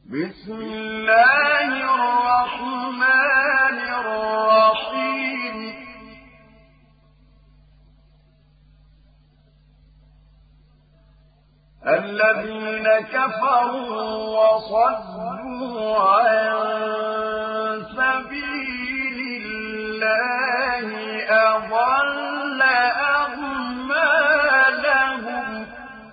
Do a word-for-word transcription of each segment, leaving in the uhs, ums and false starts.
بسم الله الرحمن الرحيم الذين كفروا وصدوا عن سبيل الله أضل أعمالهم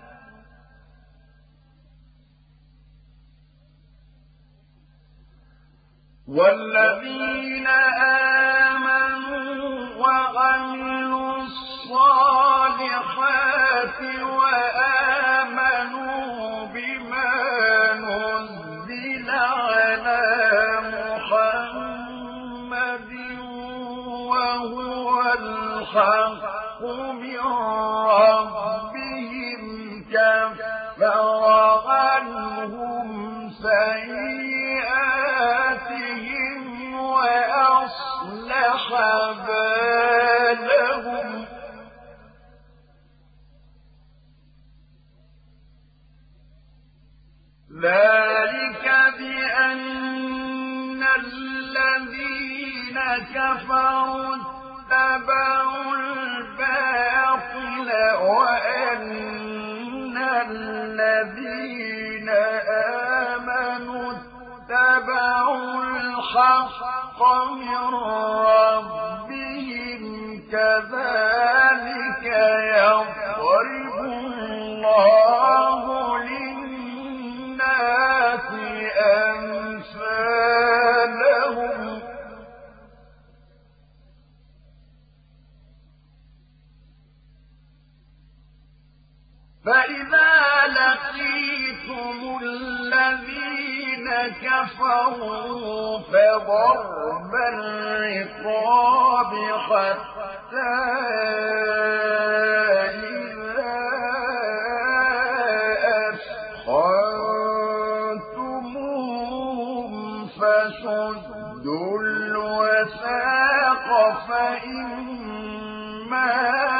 والذين آمنوا وعملوا الصالحات وآمنوا بما نزل على محمد وهو الحق من ربهم كفر عنهم سيئاتهم وأصلح بالهم ذلك بأن الذين كفروا اتبعوا الباطل وأن الذين آمنوا اتبعوا الحق من ربهم كذلك يضرب الله للناس أمثالهم فإذا لقيتم الذين كفروا فضرب الرقاب حتى إذا أثخنتموهم فشدوا الوثاق فإما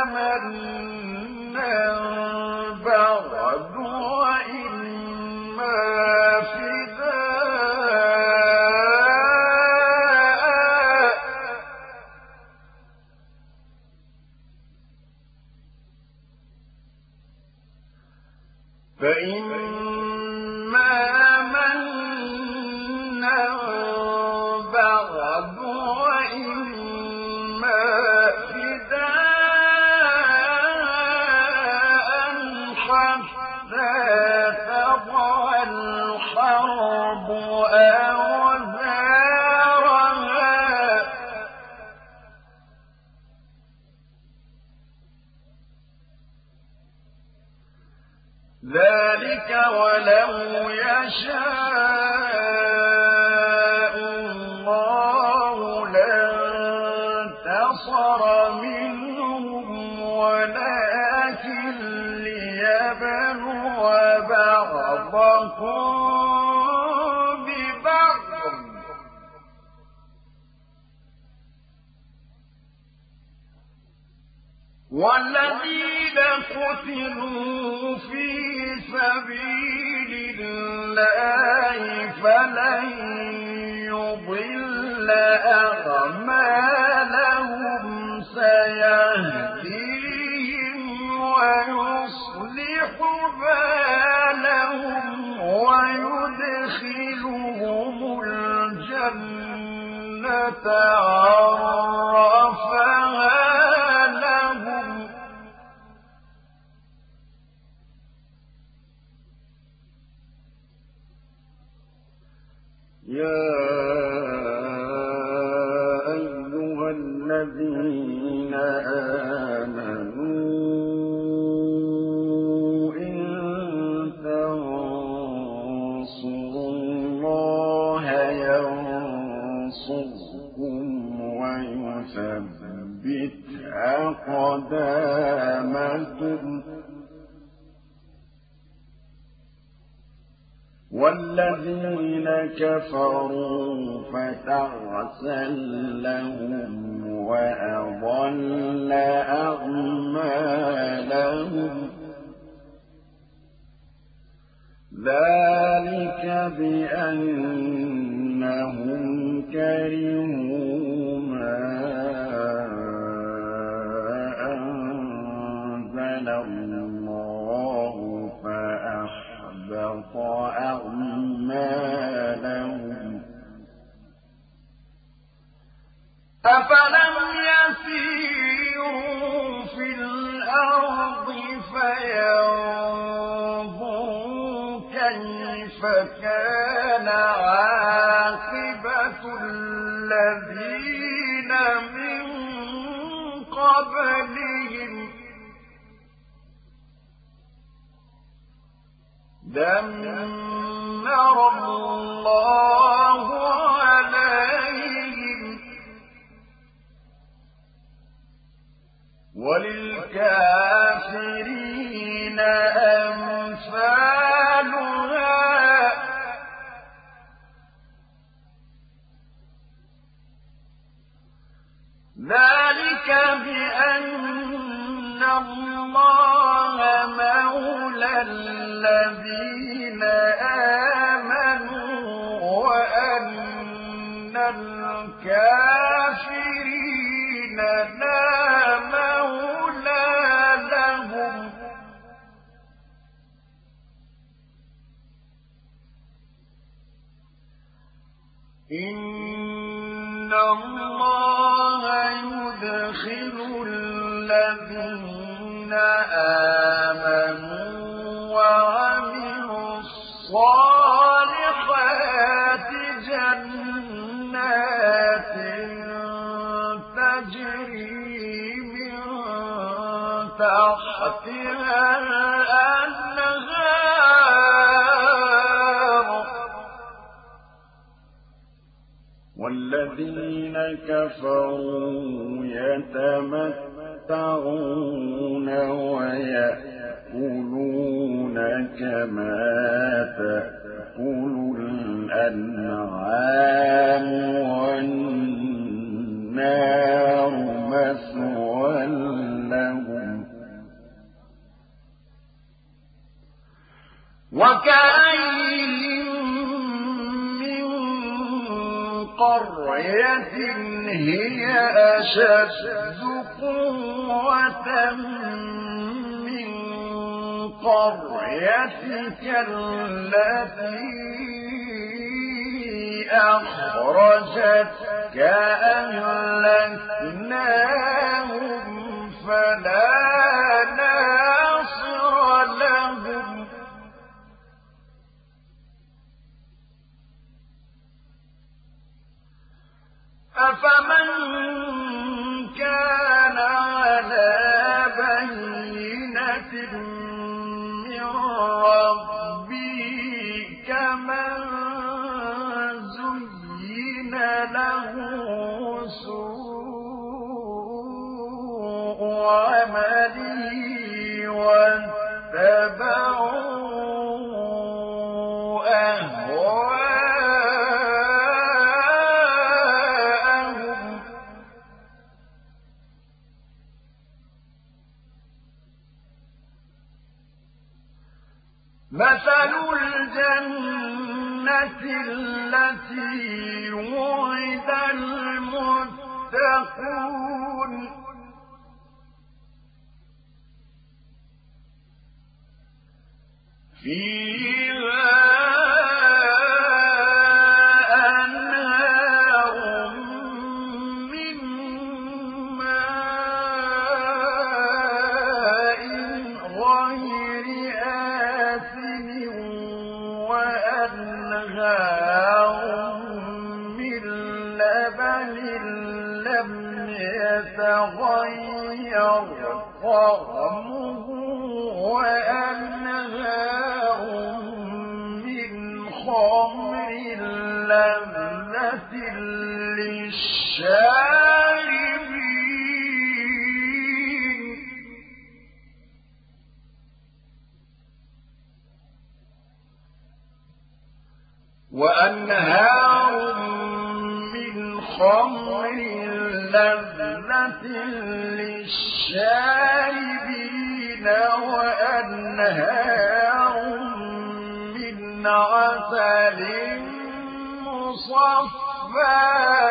منا بعد وإما فداء فإما منا بعد وإما فداء حتى تضع الحرب أوزارها ذلك ولو يشاء الله لانتصر منهم ولكن ليبلو بعضكم ببعض والذين قتلوا في سبيل الله فلن يضل أعمالهم سيهديهم ويصلح بالهم ويدخلهم الجنة عرفها لهم يا أيها الذين آمنوا إن تنصروا الله ينصركم ويثبت أقدامكم والذين كفروا فتعسا لهم وأضل أعمالهم ذلك بأنهم كرهوا ما أنزل الله فأحبط أعمالهم أفلم يسيروا في الأرض فينظروا كيف كان عاقبة الذين من قبلهم دمر الله عليهم وللكافرين أمثالها ذلك بأن الله مولى الذين آمنوا وأن الكافرين لا مولى لهم إن الله يدخل الذين آمنوا وعملوا الصالحات جنات تجري من تحتها الأنهار والذين كفروا يتمتعون ويأكلون كما تأكل الأنعام والنار مثوى لهم وكأين قرية هي أشد قوة من قريتك التي أخرجتك أهلكناهم فلا ناصر لهم أفمن كان على بينة من ربه كمن زين له سوء عمله واتبعوا أهواءهم مثل الجنة التي وعد المتقون فيها أنهار من ماء غير آسن وأنهار من لبن لم يتغير طعمه وأنهار من خمر لذة للشاربين وأنهار من خمر لذة للشاربين وأنهار من عسل مصفى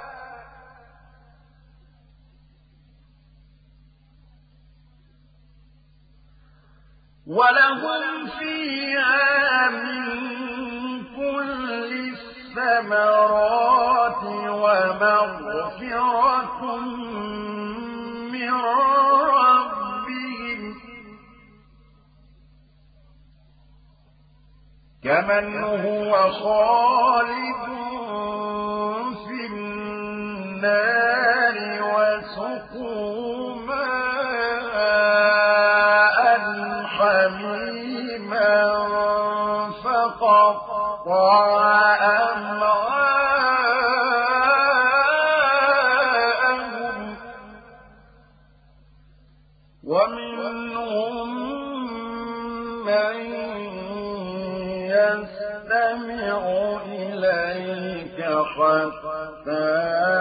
ولهم فيها من كل الثمرات ومغفرة من ربهم كمن هو خالد في النار وسقوا ماء حميما فقطع أمعاءهم ومنهم من يستمع إليك حتى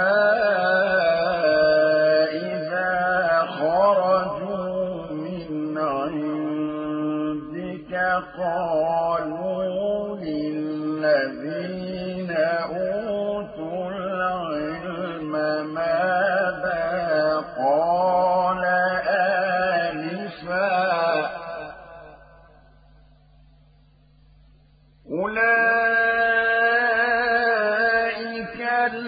إذا خرجوا من عندك قالوا للذين أوتوا العلم ماذا قال آنفا أولئك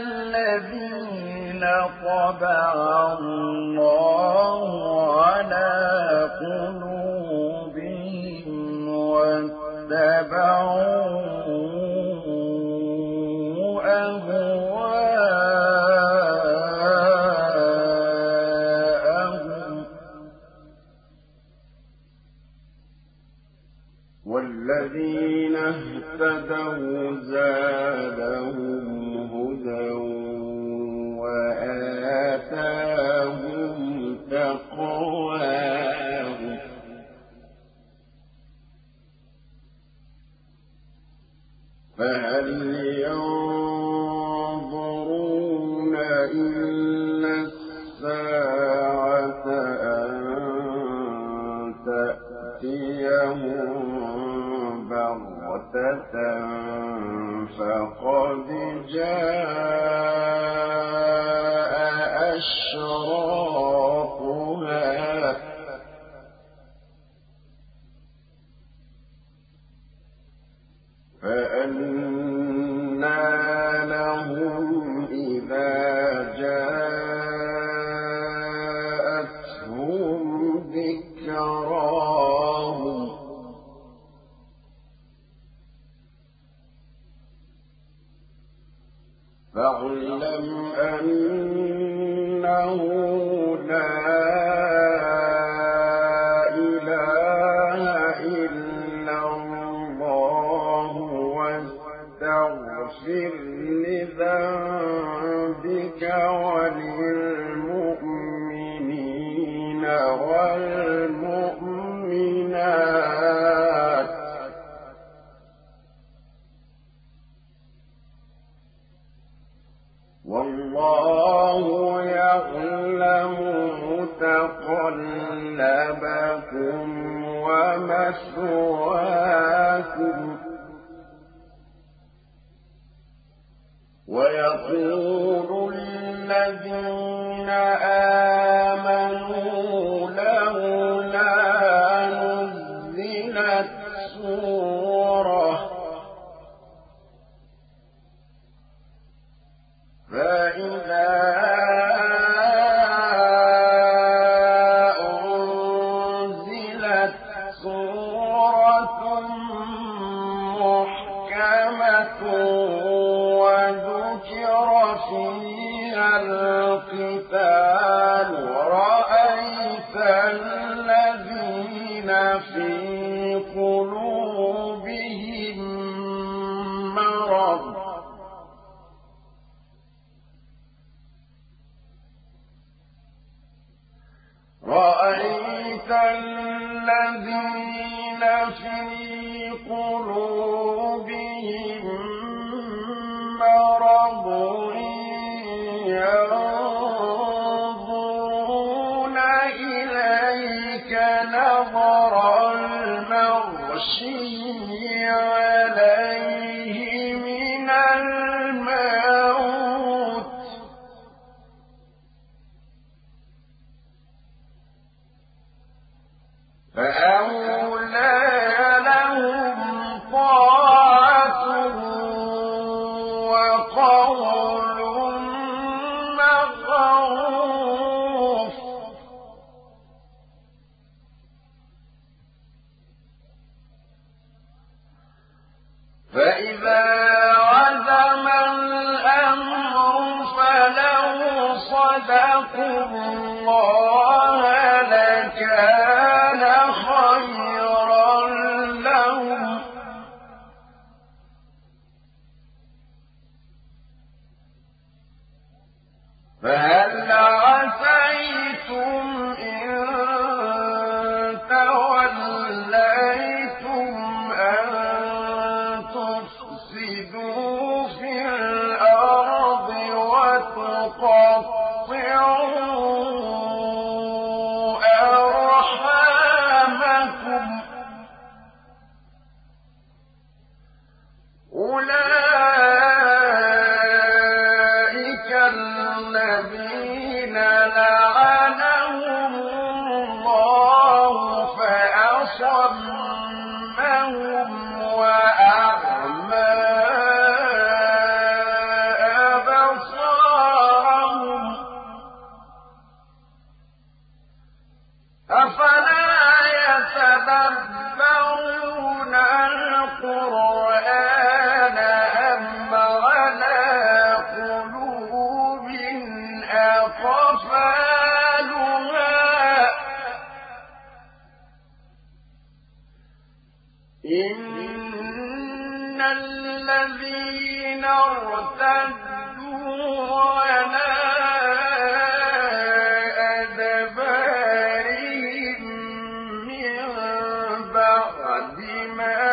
الذين طبع الله على قلوبهم واتبعوا أهواءهم والذين اهتدوا زادهم هدى وآتاهم تقواهم فهل ينظرون إلا الساعة أن تأتيهم بغتة فقد جاء أشراطها فأنى لهم إذا جاءتهم ذكراهم فاعلم أنه لا إله إلا الله واستغفر لذنبك وللمؤمنين والمؤمنات والله يعلم متقلبكم ومثواكم ويقول الذين آمنوا لولا نزلت سورة فإذا أنزلت سورة محكمة وذكر فيها القتال رأيت الذين في قلوبهم مرض رأيت الذين في قلوبهم مرض الموت فأولى لهم طاعة وقول معروف فإذا عزم الأمر فلو صدقوا الله لكان خيرا لهم فهل عسيتم إن توليتم أن تفسدوا في الأرض وتقطعوا أرحامكم أولئك الذين لعنهم الله فأصمهم وأعمى أبصارهم أفلا يتدبرون القرآن أم على قلوب أقفالها إن الذين ارتدوا على أدبارهم من بعد ما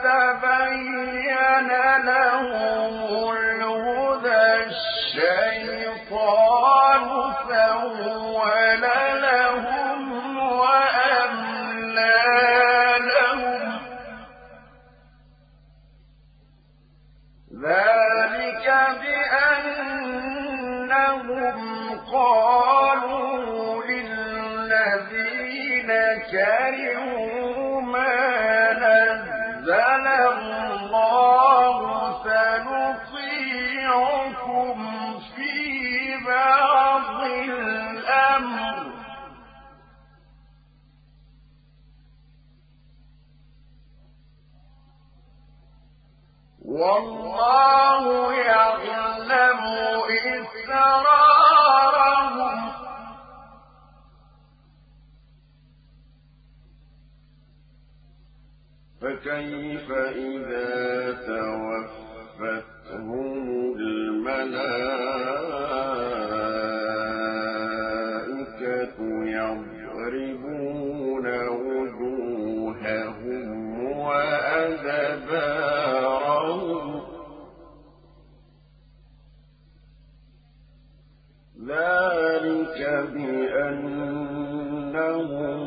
تبين لهم الهدى الشيطان سول لهم وأملى لهم ذلك بأنهم قالوا للذين كرهوا ما نزل الله سنطيعكم في بعض الأمر والله يعلم إسرارهم فكيف إذا توفتهم الملائكة يضربون وجوههم وأدبارهم ذلك بأنهم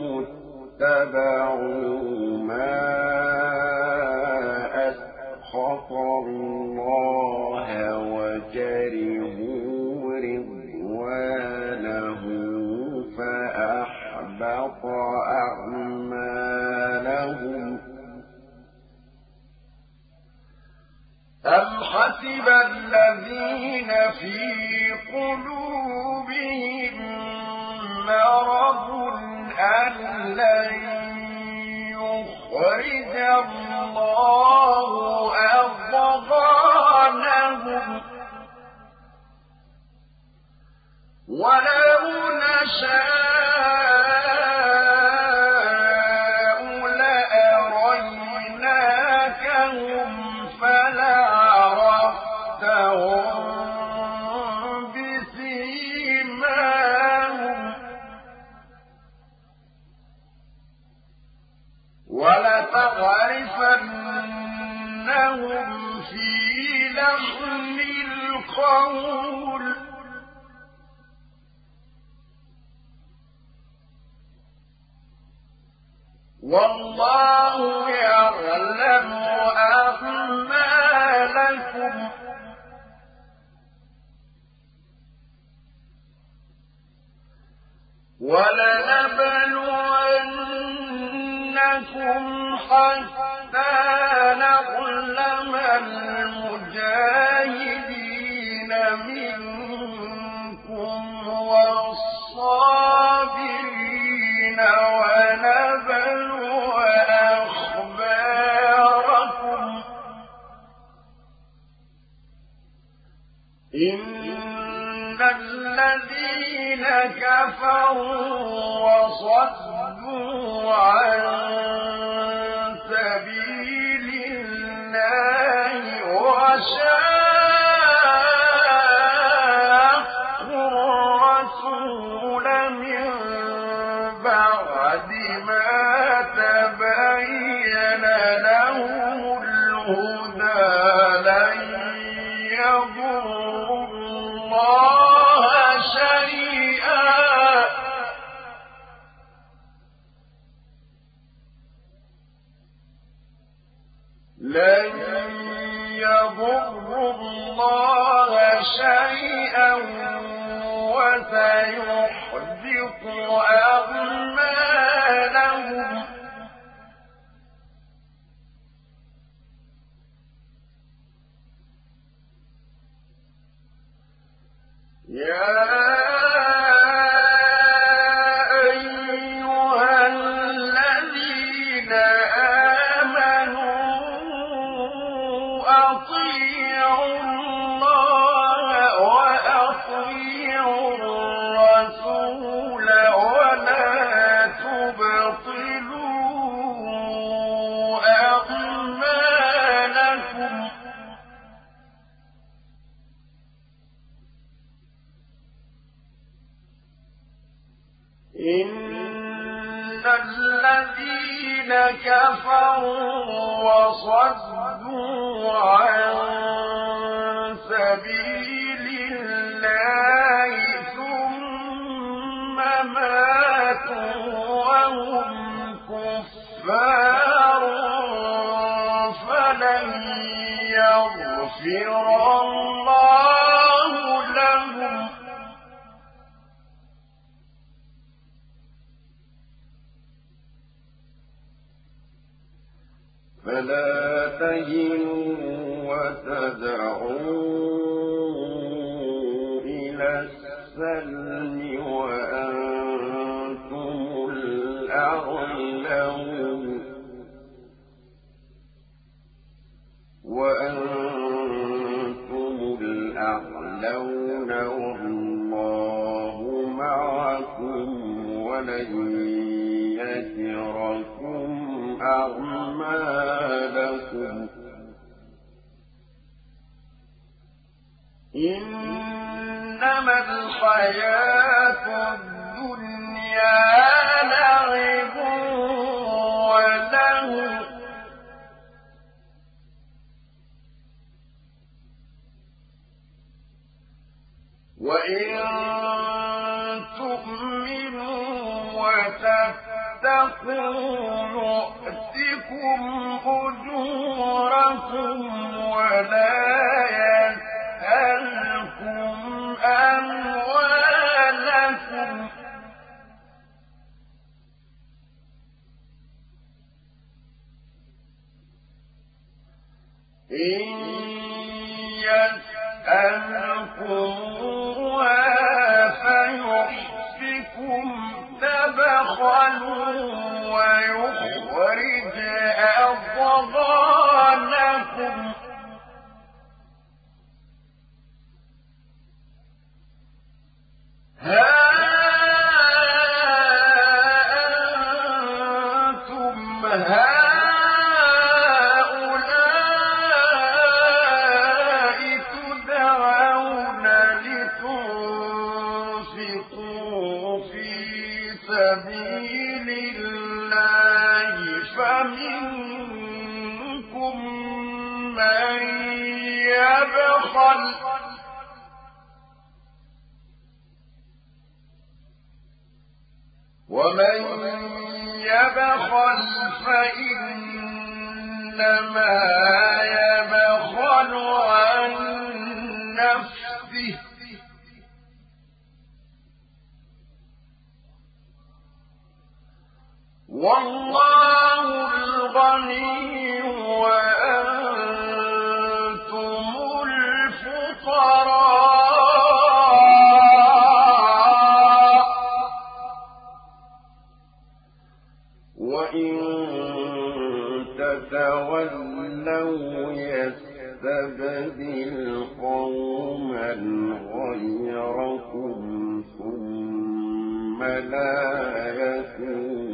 اتبعوا ما أسخط الله وكرهوا رضوانه فأحبط أعمالهم أم حسب الذين في قلوبهم مرض أن لن يخرج الله أضغانهم ولو نشاء لأريناكهم فلعرفتهم بسيماهم ولتعرفنهم في لحن القول والله يعلم أعمالكم لكم ولنبلونكم حتى نعلم المجاهدين منكم والصابرين ونبلو أخباركم إن الذين كفروا وصدوا عن سبيل الله وشاقوا الرسول من بعد ما تبين لهم الهدى لن يضروا الله شيئا لن يضروا الله شيئا وسيحبط أعمالهم يا أيها الذين آمنوا أطيعوا الله وأطيعوا الرسول ولا تبطلوا أعمالكم إن الذين كفروا وصدوا عن سبيل الله ثم ماتوا وهم كفار فلن يغفر الله لهم فلا تهنوا وتدعوا إلى السلم وأنتم الأعلون وأنتم الأعلون والله معكم ولن يتركم أعمالكم إنما الحياة الدنيا لعب ولهو وإن تؤمنوا وتتقوا يؤتكم أجوركم ولا يسألكم أموالكم إن يسألكموها فيحفكم تبخلوا ويخرج أضغانكم ها أنتم هؤلاء تدعون لتنفقوا في سبيل الله فمنكم من يبخل ومن يبخل فإنما يبخل عن والله الغني وأنتم الفقراء وإن تتولوا يستبدل قوما غيركم ثم لا يكونوا